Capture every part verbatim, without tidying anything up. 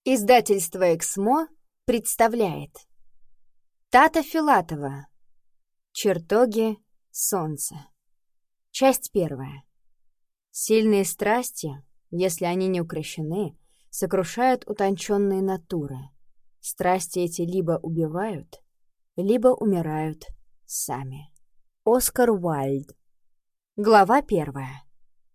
Издательство «Эксмо» представляет Тата Филатова. Чертоги солнца. Часть первая. Сильные страсти, если они не укрощены, сокрушают утонченные натуры. Страсти эти либо убивают, либо умирают сами. Оскар Уайльд. Глава первая.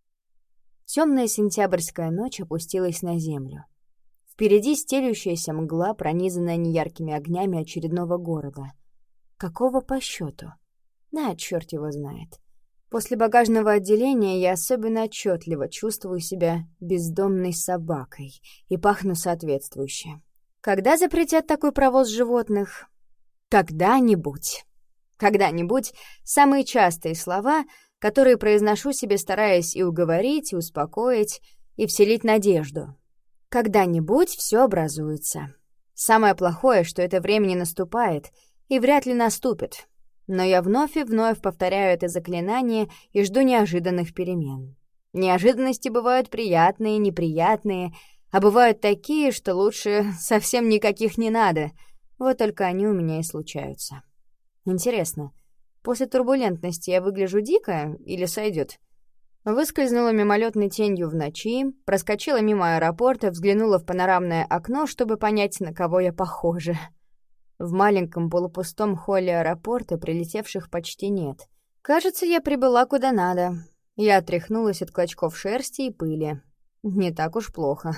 Темная сентябрьская ночь опустилась на землю. Впереди стелющаяся мгла, пронизанная неяркими огнями очередного города. Какого по счету? Да, черт его знает. После багажного отделения я особенно отчетливо чувствую себя бездомной собакой и пахну соответствующе. Когда запретят такой провоз животных? Когда-нибудь. Когда-нибудь — самые частые слова, которые произношу себе, стараясь и уговорить, и успокоить, и вселить надежду. Когда-нибудь все образуется. Самое плохое, что это время не наступает и вряд ли наступит. Но я вновь и вновь повторяю это заклинание и жду неожиданных перемен. Неожиданности бывают приятные, неприятные, а бывают такие, что лучше совсем никаких не надо. Вот только они у меня и случаются. Интересно, после турбулентности я выгляжу дико или сойдет? Выскользнула мимолетной тенью в ночи, проскочила мимо аэропорта, взглянула в панорамное окно, чтобы понять, на кого я похожа. В маленьком полупустом холле аэропорта прилетевших почти нет. Кажется, я прибыла куда надо. Я отряхнулась от клочков шерсти и пыли. Не так уж плохо.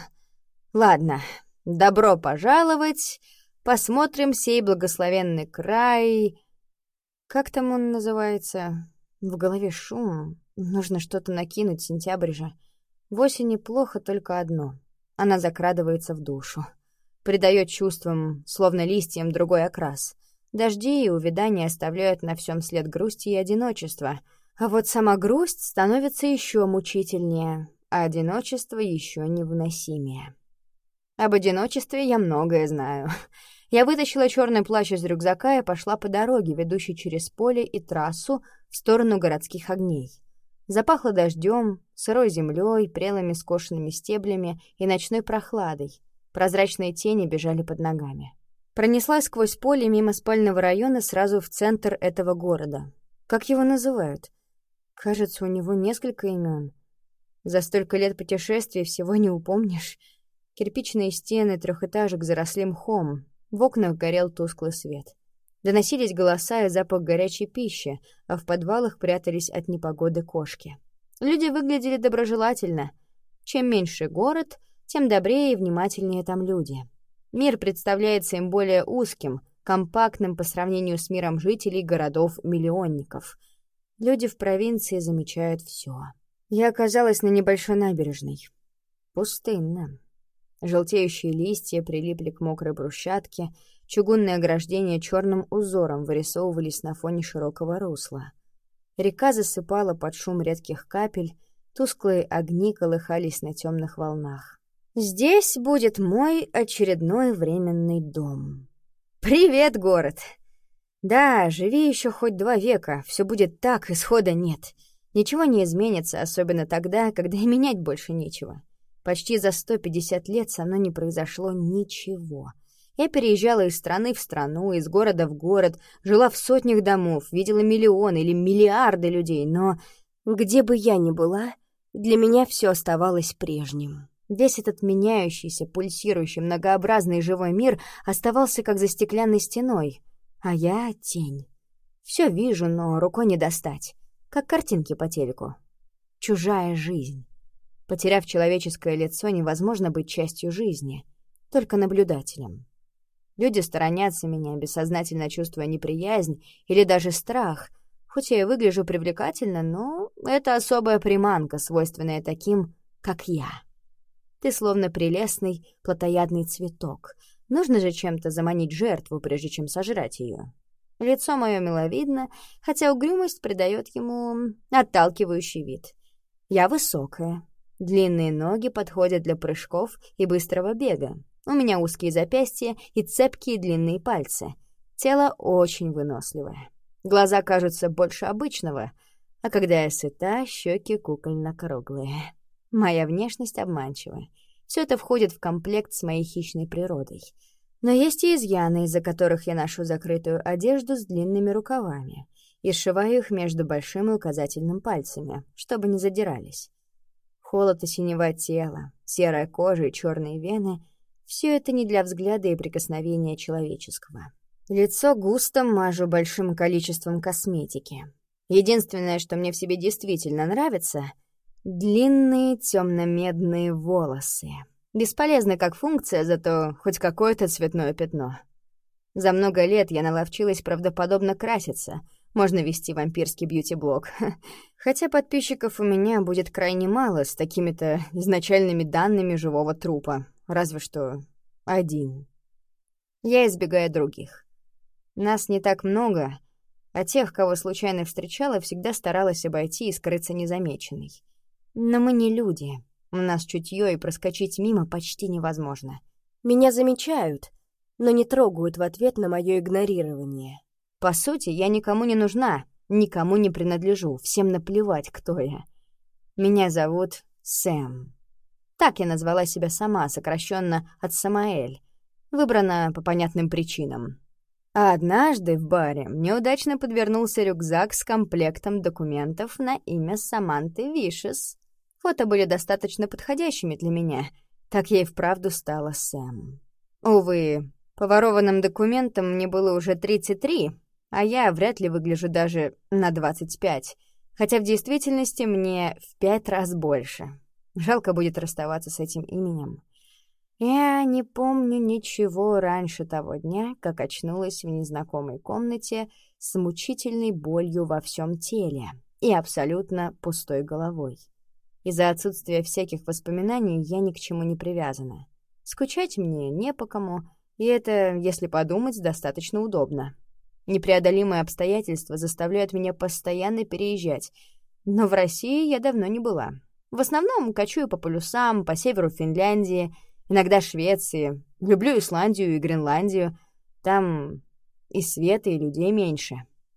Ладно, добро пожаловать. Посмотрим сей благословенный край. Как там он называется? В голове шум. Нужно что-то накинуть, сентябрь же. В осени плохо только одно. Она закрадывается в душу. Придает чувствам, словно листьям, другой окрас. Дожди и увядания оставляют на всем след грусти и одиночества. А вот сама грусть становится еще мучительнее, а одиночество еще невыносимее. Об одиночестве я многое знаю. Я вытащила черный плащ из рюкзака и пошла по дороге, ведущей через поле и трассу в сторону городских огней. Запахло дождем, сырой землей, прелыми скошенными стеблями и ночной прохладой. Прозрачные тени бежали под ногами. Пронеслась сквозь поле мимо спального района сразу в центр этого города. Как его называют? Кажется, у него несколько имен. За столько лет путешествий всего не упомнишь. Кирпичные стены трехэтажек заросли мхом. В окнах горел тусклый свет. Доносились голоса и запах горячей пищи, а в подвалах прятались от непогоды кошки. Люди выглядели доброжелательно. Чем меньше город, тем добрее и внимательнее там люди. Мир представляется им более узким, компактным по сравнению с миром жителей городов-миллионников. Люди в провинции замечают все. Я оказалась на небольшой набережной. Пустынно. Желтеющие листья прилипли к мокрой брусчатке, чугунные ограждения черным узором вырисовывались на фоне широкого русла. Река засыпала под шум редких капель, тусклые огни колыхались на темных волнах. Здесь будет мой очередной временный дом. Привет, город! Да, живи еще хоть два века, все будет так, исхода нет. Ничего не изменится, особенно тогда, когда и менять больше нечего. Почти за сто пятьдесят лет со мной не произошло ничего. Я переезжала из страны в страну, из города в город, жила в сотнях домов, видела миллионы или миллиарды людей, но где бы я ни была, для меня все оставалось прежним. Весь этот меняющийся, пульсирующий, многообразный живой мир оставался как за стеклянной стеной, а я — тень. Все вижу, но рукой не достать, как картинки по телеку. Чужая жизнь. Потеряв человеческое лицо, невозможно быть частью жизни, только наблюдателем. Люди сторонятся меня, бессознательно чувствуя неприязнь или даже страх. Хоть я и выгляжу привлекательно, но это особая приманка, свойственная таким, как я. Ты словно прелестный плотоядный цветок. Нужно же чем-то заманить жертву, прежде чем сожрать ее. Лицо мое миловидно, хотя угрюмость придает ему отталкивающий вид. Я высокая. Длинные ноги подходят для прыжков и быстрого бега. У меня узкие запястья и цепкие длинные пальцы. Тело очень выносливое. Глаза кажутся больше обычного, а когда я сыта, щеки кукольно-круглые. Моя внешность обманчива. Все это входит в комплект с моей хищной природой. Но есть и изъяны, из-за которых я ношу закрытую одежду с длинными рукавами и сшиваю их между большим и указательным пальцами, чтобы не задирались. Холод и синева тела, серая кожа и черные вены — все это не для взгляда и прикосновения человеческого. Лицо густо мажу большим количеством косметики. Единственное, что мне в себе действительно нравится — длинные темно-медные волосы. Бесполезны как функция, зато хоть какое-то цветное пятно. За много лет я наловчилась правдоподобно краситься. Можно вести вампирский бьюти-блог. Хотя подписчиков у меня будет крайне мало с такими-то изначальными данными живого трупа. Разве что один. Я избегаю других. Нас не так много, а тех, кого случайно встречала, всегда старалась обойти и скрыться незамеченной. Но мы не люди. У нас чутье, и проскочить мимо почти невозможно. Меня замечают, но не трогают в ответ на мое игнорирование. По сути, я никому не нужна, никому не принадлежу, всем наплевать, кто я. Меня зовут Сэм. Так я назвала себя сама, сокращенно от Самаэль. Выбрана по понятным причинам. А однажды в баре мне удачно подвернулся рюкзак с комплектом документов на имя Саманты Вишес. Фото были достаточно подходящими для меня. Так я и вправду стала Сэм. Увы, по ворованным документам мне было уже тридцать три, а я вряд ли выгляжу даже на двадцать пять, хотя в действительности мне в пять раз больше. Жалко будет расставаться с этим именем. Я не помню ничего раньше того дня, как очнулась в незнакомой комнате с мучительной болью во всем теле и абсолютно пустой головой. Из-за отсутствия всяких воспоминаний я ни к чему не привязана. Скучать мне не по кому, и это, если подумать, достаточно удобно. Непреодолимые обстоятельства заставляют меня постоянно переезжать, но в России я давно не была. В основном кочую по полюсам, по северу Финляндии, иногда Швеции. Люблю Исландию и Гренландию. Там и света, и людей меньше.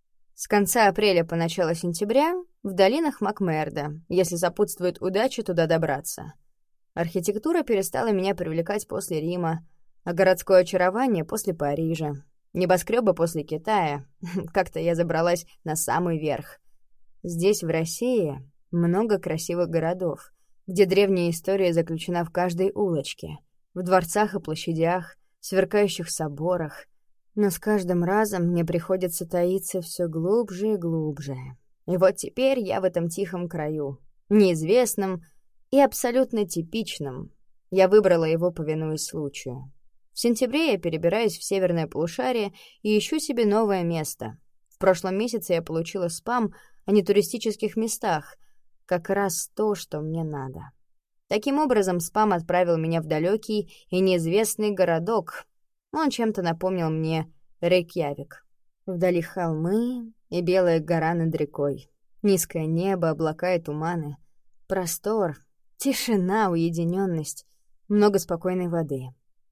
С конца апреля по начало сентября в долинах Макмерда, если сопутствует удача туда добраться. Архитектура перестала меня привлекать после Рима, а городское очарование — после Парижа. Небоскребы после Китая. Как-то я забралась на самый верх. Здесь, в России, много красивых городов, где древняя история заключена в каждой улочке, в дворцах и площадях, сверкающих соборах. Но с каждым разом мне приходится таиться все глубже и глубже. И вот теперь я в этом тихом краю, неизвестном и абсолютно типичном. Я выбрала его, повинуясь случаю. В сентябре я перебираюсь в северное полушарие и ищу себе новое место. В прошлом месяце я получила спам о нетуристических местах, как раз то, что мне надо. Таким образом, спам отправил меня в далекий и неизвестный городок. Он чем-то напомнил мне Рейкьявик. Вдали холмы и белая гора над рекой. Низкое небо, облака и туманы. Простор, тишина, уединенность, много спокойной воды.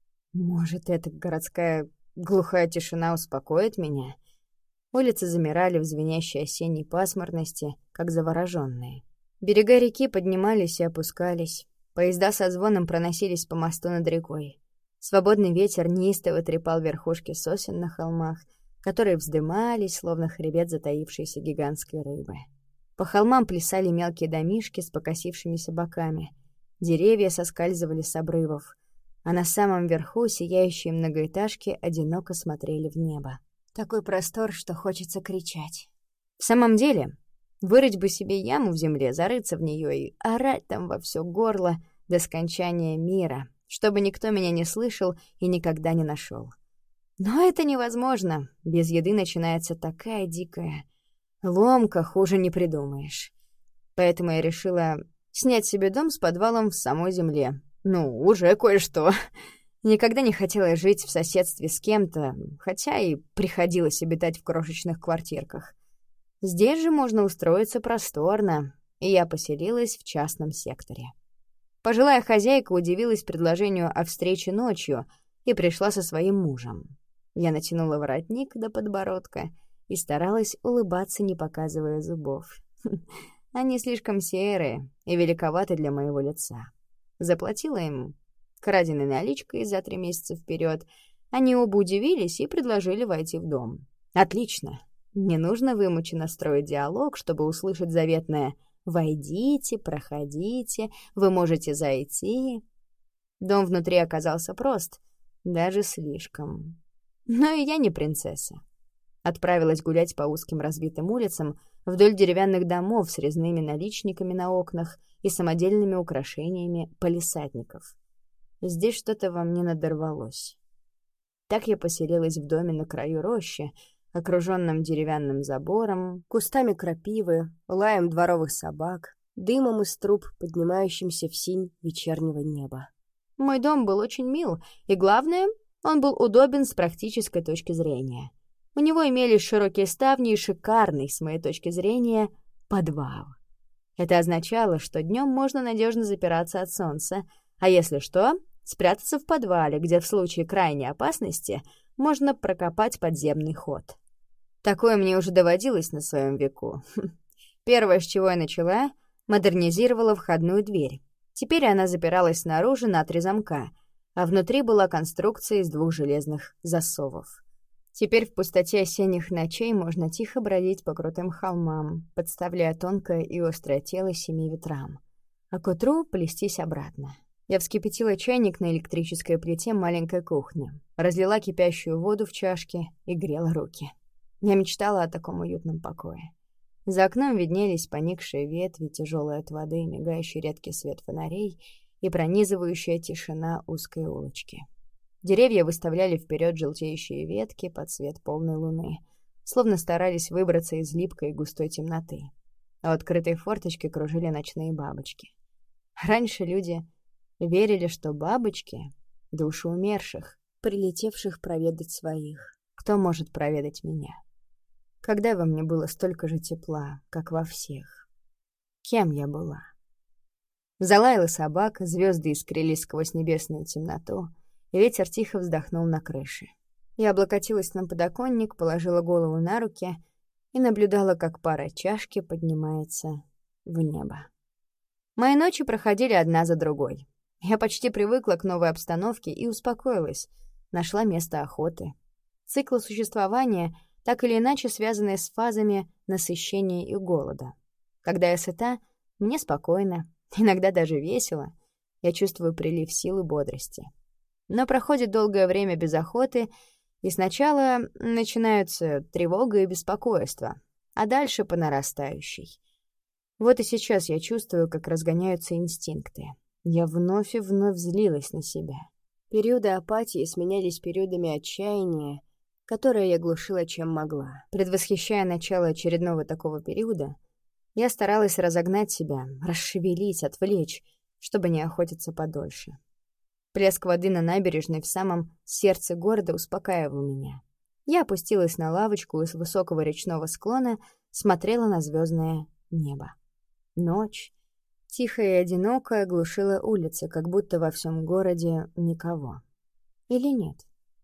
Может, эта городская глухая тишина успокоит меня? Улицы замирали в звенящей осенней пасмурности, как завороженные. Берега реки поднимались и опускались. Поезда со звоном проносились по мосту над рекой. Свободный ветер неистово трепал верхушки сосен на холмах, которые вздымались, словно хребет затаившейся гигантской рыбы. По холмам плясали мелкие домишки с покосившимися боками. Деревья соскальзывали с обрывов, а на самом верху сияющие многоэтажки одиноко смотрели в небо. Такой простор, что хочется кричать. В самом деле, вырыть бы себе яму в земле, зарыться в нее и орать там во все горло до скончания мира, чтобы никто меня не слышал и никогда не нашел. Но это невозможно. Без еды начинается такая дикая ломка, хуже не придумаешь. Поэтому я решила снять себе дом с подвалом в самой земле. Ну, уже кое-что. Никогда не хотела жить в соседстве с кем-то, хотя и приходилось обитать в крошечных квартирках. Здесь же можно устроиться просторно, и я поселилась в частном секторе. Пожилая хозяйка удивилась предложению о встрече ночью и пришла со своим мужем. Я натянула воротник до подбородка и старалась улыбаться, не показывая зубов. Они слишком серые и великоваты для моего лица. Заплатила им краденой наличкой за три месяца вперед, они оба удивились и предложили войти в дом. Отлично. Не нужно вымученно строить диалог, чтобы услышать заветное «Войдите, проходите, вы можете зайти». Дом внутри оказался прост, даже слишком. Но и я не принцесса. Отправилась гулять по узким разбитым улицам вдоль деревянных домов с резными наличниками на окнах и самодельными украшениями палисадников. Здесь что-то во мне надорвалось. Так я поселилась в доме на краю рощи, окруженном деревянным забором, кустами крапивы, лаем дворовых собак, дымом из труб, поднимающимся в синь вечернего неба. Мой дом был очень мил, и, главное, он был удобен с практической точки зрения. У него имелись широкие ставни и шикарный, с моей точки зрения, подвал. Это означало, что днем можно надежно запираться от солнца, а если что, спрятаться в подвале, где в случае крайней опасности можно прокопать подземный ход. Такое мне уже доводилось на своем веку. Первое, с чего я начала, модернизировала входную дверь. Теперь она запиралась снаружи на три замка, а внутри была конструкция из двух железных засовов. Теперь в пустоте осенних ночей можно тихо бродить по крутым холмам, подставляя тонкое и острое тело семи ветрам, а к утру плестись обратно. Я вскипятила чайник на электрической плите маленькой кухни, разлила кипящую воду в чашке и грела руки. Я мечтала о таком уютном покое. За окном виднелись поникшие ветви, тяжелые от воды, мигающий редкий свет фонарей и пронизывающая тишина узкой улочки. Деревья выставляли вперед желтеющие ветки под свет полной луны, словно старались выбраться из липкой и густой темноты. А у открытой форточки кружили ночные бабочки. Раньше люди верили, что бабочки — души умерших, прилетевших проведать своих. Кто может проведать меня? Когда во мне было столько же тепла, как во всех? Кем я была? Залаяла собака, звезды искрились сквозь небесную темноту, и ветер тихо вздохнул на крыше. Я облокотилась на подоконник, положила голову на руки и наблюдала, как пара чашки поднимается в небо. Мои ночи проходили одна за другой. Я почти привыкла к новой обстановке и успокоилась, нашла место охоты. Циклы существования — так или иначе связанные с фазами насыщения и голода. Когда я сыта, мне спокойно, иногда даже весело, я чувствую прилив сил и бодрости. Но проходит долгое время без охоты, и сначала начинаются тревога и беспокойство, а дальше по нарастающей. Вот и сейчас я чувствую, как разгоняются инстинкты. Я вновь и вновь злилась на себя. Периоды апатии сменялись периодами отчаяния, которое я глушила чем могла. Предвосхищая начало очередного такого периода, я старалась разогнать себя, расшевелить, отвлечь, чтобы не охотиться подольше. Плеск воды на набережной в самом сердце города успокаивал меня. Я опустилась на лавочку из высокого речного склона, смотрела на звездное небо. Ночь, тихая и одинокая, глушила улицы, как будто во всем городе никого. Или нет?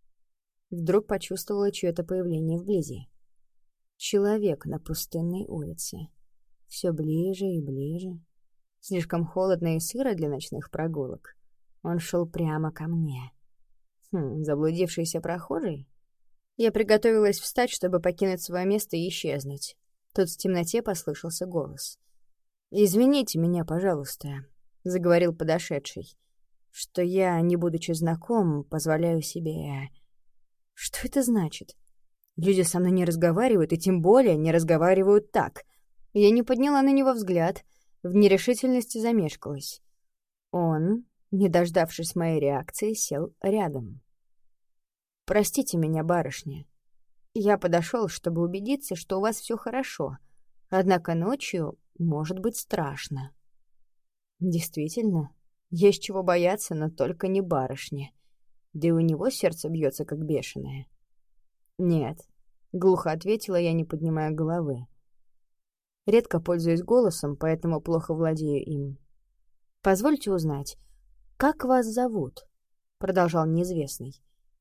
Вдруг почувствовала чье-то появление вблизи. Человек на пустынной улице. Все ближе и ближе. Слишком холодно и сыро для ночных прогулок. Он шел прямо ко мне. Хм, заблудившийся прохожий? Я приготовилась встать, чтобы покинуть свое место и исчезнуть. Тут в темноте послышался голос. «Извините меня, пожалуйста», — заговорил подошедший, «что я, не будучи знаком, позволяю себе...» Что это значит? Люди со мной не разговаривают, и тем более не разговаривают так. Я не подняла на него взгляд, в нерешительности замешкалась. Он, не дождавшись моей реакции, сел рядом. «Простите меня, барышня. Я подошел, чтобы убедиться, что у вас все хорошо, однако ночью может быть страшно». Действительно, есть чего бояться, но только не барышня. Да и у него сердце бьется, как бешеное. «Нет», — глухо ответила я, не поднимая головы. Редко пользуюсь голосом, поэтому плохо владею им. «Позвольте узнать, как вас зовут?» — продолжал неизвестный.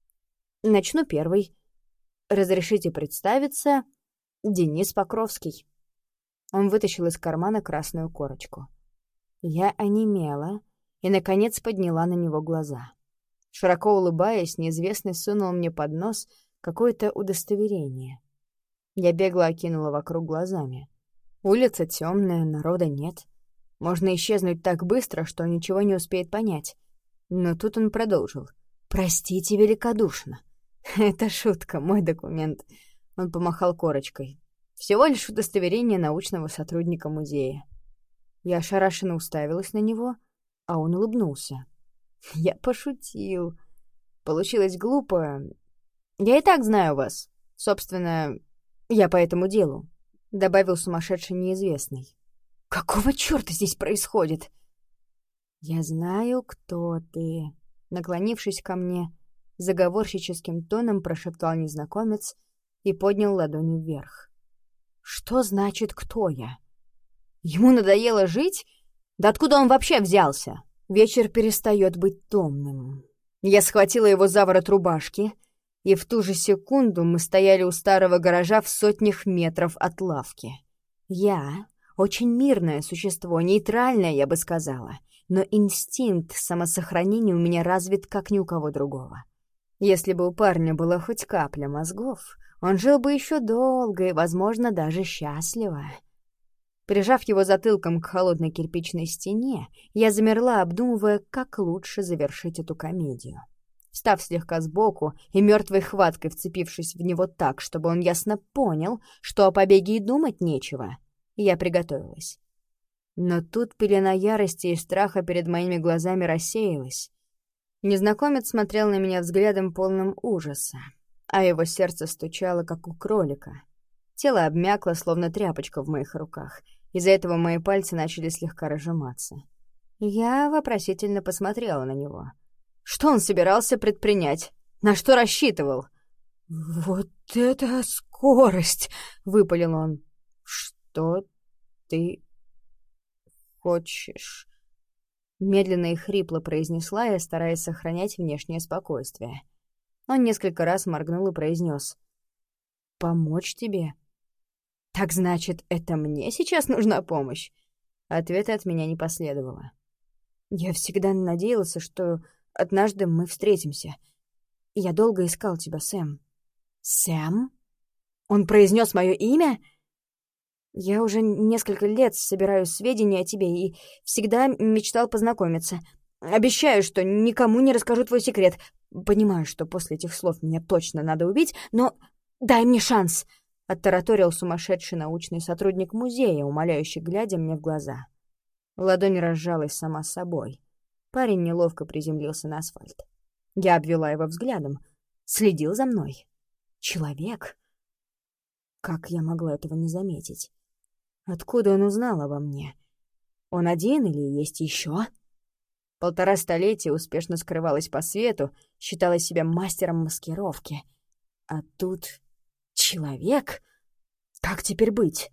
«Начну первый. Разрешите представиться, Денис Покровский». Он вытащил из кармана красную корочку. Я онемела, и, наконец, подняла на него глаза. Широко улыбаясь, неизвестный сунул мне под нос какое-то удостоверение. Я бегло окинула вокруг глазами. Улица темная, народа нет. Можно исчезнуть так быстро, что ничего не успеет понять. Но тут он продолжил. «Простите великодушно. Это шутка, мой документ». Он помахал корочкой. «Всего лишь удостоверение научного сотрудника музея». Я ошарашенно уставилась на него, а он улыбнулся. Я пошутил. Получилось глупо. Я и так знаю вас. Собственно, я по этому делу», — добавил сумасшедший неизвестный. «Какого чёрта здесь происходит?» «Я знаю, кто ты», — наклонившись ко мне, заговорщическим тоном прошептал незнакомец и поднял ладони вверх. «Что значит «кто я»? Ему надоело жить? Да откуда он вообще взялся?» Вечер перестает быть томным. Я схватила его за ворот рубашки, и в ту же секунду мы стояли у старого гаража в сотнях метров от лавки. Я очень мирное существо, нейтральное, я бы сказала, но инстинкт самосохранения у меня развит как ни у кого другого. Если бы у парня была хоть капля мозгов, он жил бы еще долго и, возможно, даже счастливо. Прижав его затылком к холодной кирпичной стене, я замерла, обдумывая, как лучше завершить эту комедию. Встав слегка сбоку и мертвой хваткой вцепившись в него так, чтобы он ясно понял, что о побеге и думать нечего, я приготовилась. Но тут пелена ярости и страха перед моими глазами рассеялась. Незнакомец смотрел на меня взглядом полным ужаса, а его сердце стучало, как у кролика. Тело обмякло, словно тряпочка в моих руках. Из-за этого мои пальцы начали слегка разжиматься. Я вопросительно посмотрела на него. Что он собирался предпринять? На что рассчитывал? «Вот это скорость!» — выпалил он. «Что ты хочешь?» Медленно и хрипло произнесла я, стараясь сохранять внешнее спокойствие. Он несколько раз моргнул и произнес: «Помочь тебе?» «Так значит, это мне сейчас нужна помощь?» Ответа от меня не последовало. «Я всегда надеялся, что однажды мы встретимся. Я долго искал тебя, Сэм». «Сэм?» Он произнес мое имя? «Я уже несколько лет собираю сведения о тебе и всегда мечтал познакомиться. Обещаю, что никому не расскажу твой секрет. Понимаю, что после этих слов меня точно надо убить, но дай мне шанс!» — оттараторил сумасшедший научный сотрудник музея, умоляющий, глядя мне в глаза. Ладонь разжалась сама собой. Парень неловко приземлился на асфальт. Я обвела его взглядом. Следил за мной. Человек? Как я могла этого не заметить? Откуда он узнал обо мне? Он один или есть еще? Полтора столетия успешно скрывалась по свету, считала себя мастером маскировки. А тут человек? Как теперь быть?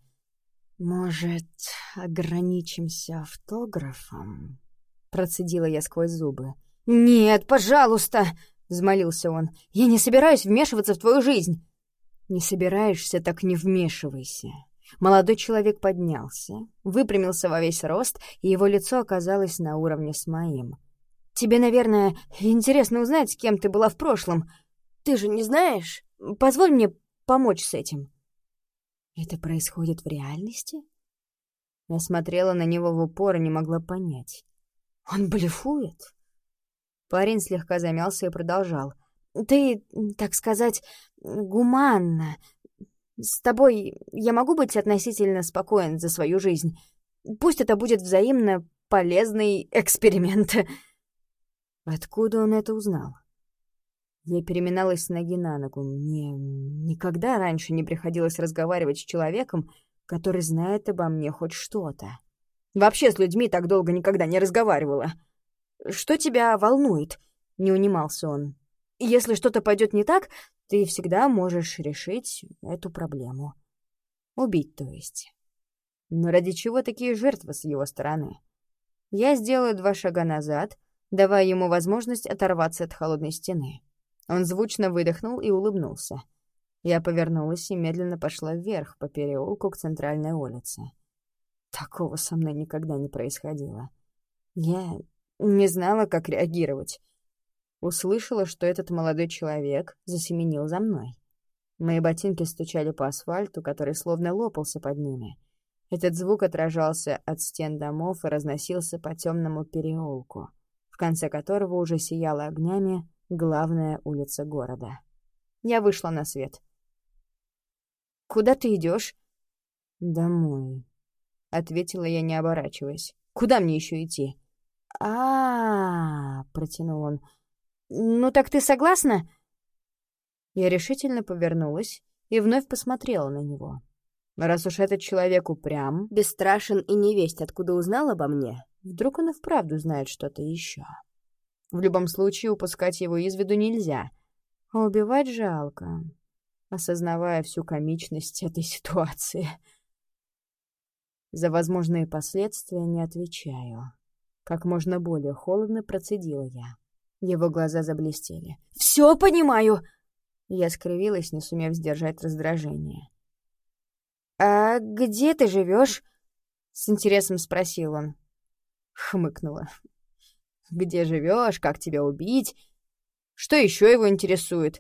Может, ограничимся автографом? Процедила я сквозь зубы. «Нет, пожалуйста!» — взмолился он. «Я не собираюсь вмешиваться в твою жизнь!» «Не собираешься, так не вмешивайся!» Молодой человек поднялся, выпрямился во весь рост, и его лицо оказалось на уровне с моим. «Тебе, наверное, интересно узнать, с кем ты была в прошлом. Ты же не знаешь? Позволь мне помочь с этим». «Это происходит в реальности?» Я смотрела на него в упор и не могла понять. «Он блефует?» Парень слегка замялся и продолжал. «Ты, так сказать, гуманно. С тобой я могу быть относительно спокоен за свою жизнь. Пусть это будет взаимно полезный эксперимент». Откуда он это узнал? Я переминалась с ноги на ногу. Мне никогда раньше не приходилось разговаривать с человеком, который знает обо мне хоть что-то. Вообще с людьми так долго никогда не разговаривала. «Что тебя волнует?» — не унимался он. «Если что-то пойдет не так, ты всегда можешь решить эту проблему. Убить, то есть. Но ради чего такие жертвы с его стороны?» Я сделаю два шага назад, давая ему возможность оторваться от холодной стены. Он звучно выдохнул и улыбнулся. Я повернулась и медленно пошла вверх по переулку к центральной улице. Такого со мной никогда не происходило. Я Не знала, как реагировать. Услышала, что этот молодой человек засеменил за мной. Мои ботинки стучали по асфальту, который словно лопался под ними. Этот звук отражался от стен домов и разносился по темному переулку, в конце которого уже сияла огнями главная улица города. Я вышла на свет. «Куда ты идешь?» «Домой», — ответила я, не оборачиваясь. «Куда мне еще идти?» «А-а-а», — протянул он. «Ну так ты согласна?» Я решительно повернулась и вновь посмотрела на него. Раз уж этот человек упрям, бесстрашен и невесть, откуда узнал обо мне, вдруг он и вправду знает что-то еще. В любом случае упускать его из виду нельзя, а убивать жалко, осознавая всю комичность этой ситуации. За возможные последствия не отвечаю. Как можно более холодно процедила я. Его глаза заблестели. «Все понимаю!» Я скривилась, не сумев сдержать раздражение. «А где ты живешь?» — с интересом спросил он. Хмыкнула. «Где живешь? Как тебя убить? Что еще его интересует?»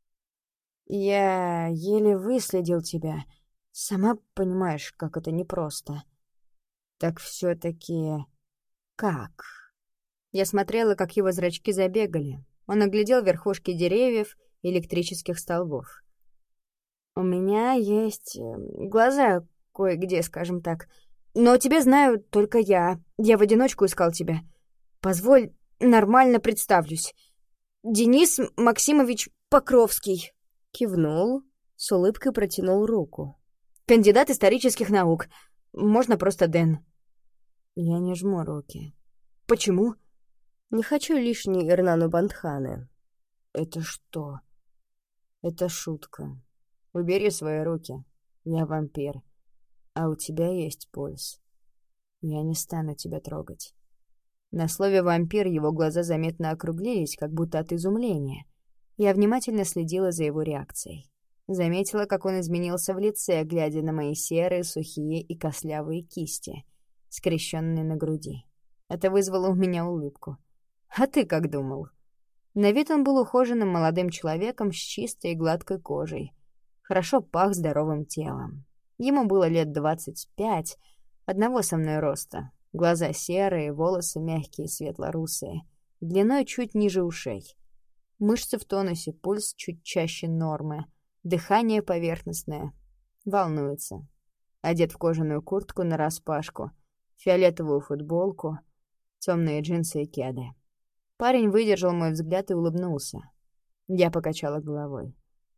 «Я еле выследил тебя. Сама понимаешь, как это непросто. Так все-таки как?» Я смотрела, как его зрачки забегали. Он оглядел верхушки деревьев и электрических столбов. «У меня есть глаза кое-где, скажем так. Но тебя знаю только я. Я в одиночку искал тебя. Позволь, нормально представлюсь. Денис Максимович Покровский». Кивнул, с улыбкой протянул руку. «Кандидат исторических наук. Можно просто Дэн». Я не жму руки. «Почему?» «Не хочу лишней Эрнану Бандханы». «Это что?» «Это шутка. Убери свои руки. Я вампир. А у тебя есть пульс. Я не стану тебя трогать». На слове «вампир» его глаза заметно округлились, как будто от изумления. Я внимательно следила за его реакцией. Заметила, как он изменился в лице, глядя на мои серые, сухие и костлявые кисти, скрещенные на груди. Это вызвало у меня улыбку. «А ты как думал?» На вид он был ухоженным молодым человеком с чистой и гладкой кожей. Хорошо пах здоровым телом. Ему было лет двадцать пять, одного со мной роста. Глаза серые, волосы мягкие, светло-русые, длиной чуть ниже ушей. Мышцы в тонусе, пульс чуть чаще нормы, дыхание поверхностное. Волнуется. Одет в кожаную куртку нараспашку, фиолетовую футболку, темные джинсы и кеды. Парень выдержал мой взгляд и улыбнулся. Я покачала головой.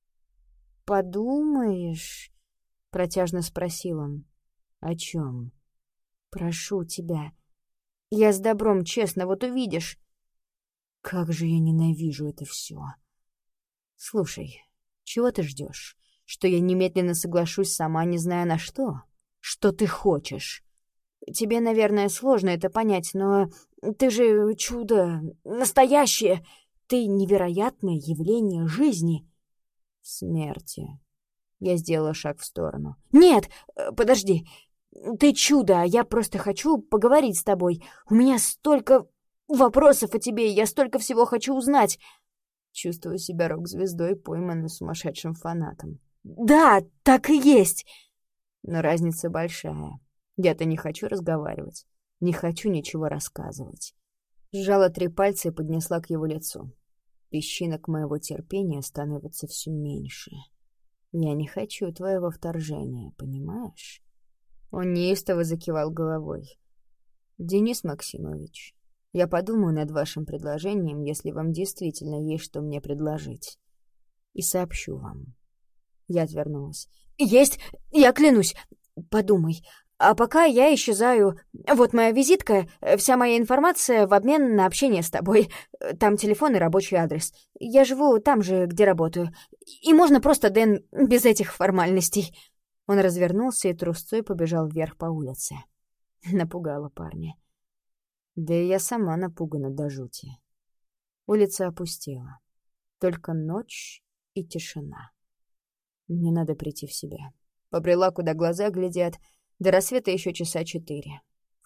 «Подумаешь?» — протяжно спросил он. «О чем?» «Прошу тебя. Я с добром, честно, вот увидишь». Как же я ненавижу это все. «Слушай, чего ты ждешь? Что я немедленно соглашусь, сама не зная на что? Что ты хочешь?» «Тебе, наверное, сложно это понять, но ты же чудо, настоящее. Ты невероятное явление жизни». «Смерти». Я сделала шаг в сторону. «Нет, подожди. Ты чудо, а я просто хочу поговорить с тобой. У меня столько вопросов о тебе, я столько всего хочу узнать». Чувствую себя рок-звездой, пойманной сумасшедшим фанатом. «Да, так и есть». Но разница большая. Я-то не хочу разговаривать, не хочу ничего рассказывать. Сжала три пальца и поднесла к его лицу. Песчинок моего терпения становится все меньше. Я не хочу твоего вторжения, понимаешь? Он неистово закивал головой. «Денис Максимович, я подумаю над вашим предложением, если вам действительно есть что мне предложить. И сообщу вам». Я отвернулась. «Есть! Я клянусь! Подумай. А пока я исчезаю. Вот моя визитка, вся моя информация в обмен на общение с тобой. Там телефон и рабочий адрес. Я живу там же, где работаю. И можно просто, Дэн, без этих формальностей». Он развернулся и трусцой побежал вверх по улице. Напугала парня. Да и я сама напугана до жути. Улица опустела. Только ночь и тишина. Мне надо прийти в себя. Побрела, куда глаза глядят. До рассвета еще часа четыре.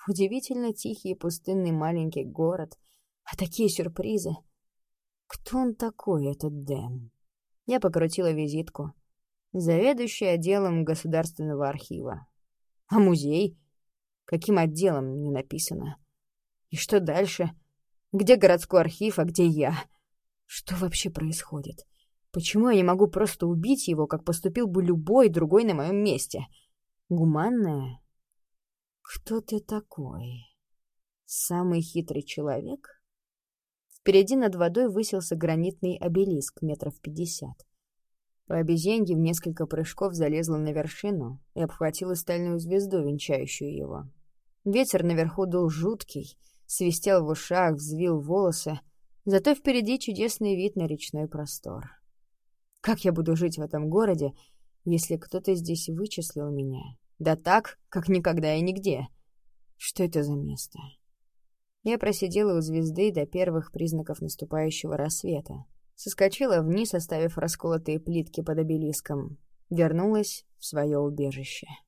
Удивительно тихий и пустынный маленький город. А такие сюрпризы. Кто он такой, этот Дэн? Я покрутила визитку. Заведующий отделом Государственного архива. А музей? Каким отделом, не написано. И что дальше? Где городской архив, а где я? Что вообще происходит? Почему я не могу просто убить его, как поступил бы любой другой на моем месте? Гуманная? Кто ты такой? Самый хитрый человек? Впереди над водой высился гранитный обелиск метров пятьдесят. По обезьянье в несколько прыжков залезла на вершину и обхватила стальную звезду, венчающую его. Ветер наверху дул жуткий, свистел в ушах, взвил волосы, зато впереди чудесный вид на речной простор. Как я буду жить в этом городе, если кто-то здесь вычислил меня? Да так, как никогда и нигде. Что это за место? Я просидела у звезды до первых признаков наступающего рассвета. Соскочила вниз, оставив расколотые плитки под обелиском. Вернулась в свое убежище.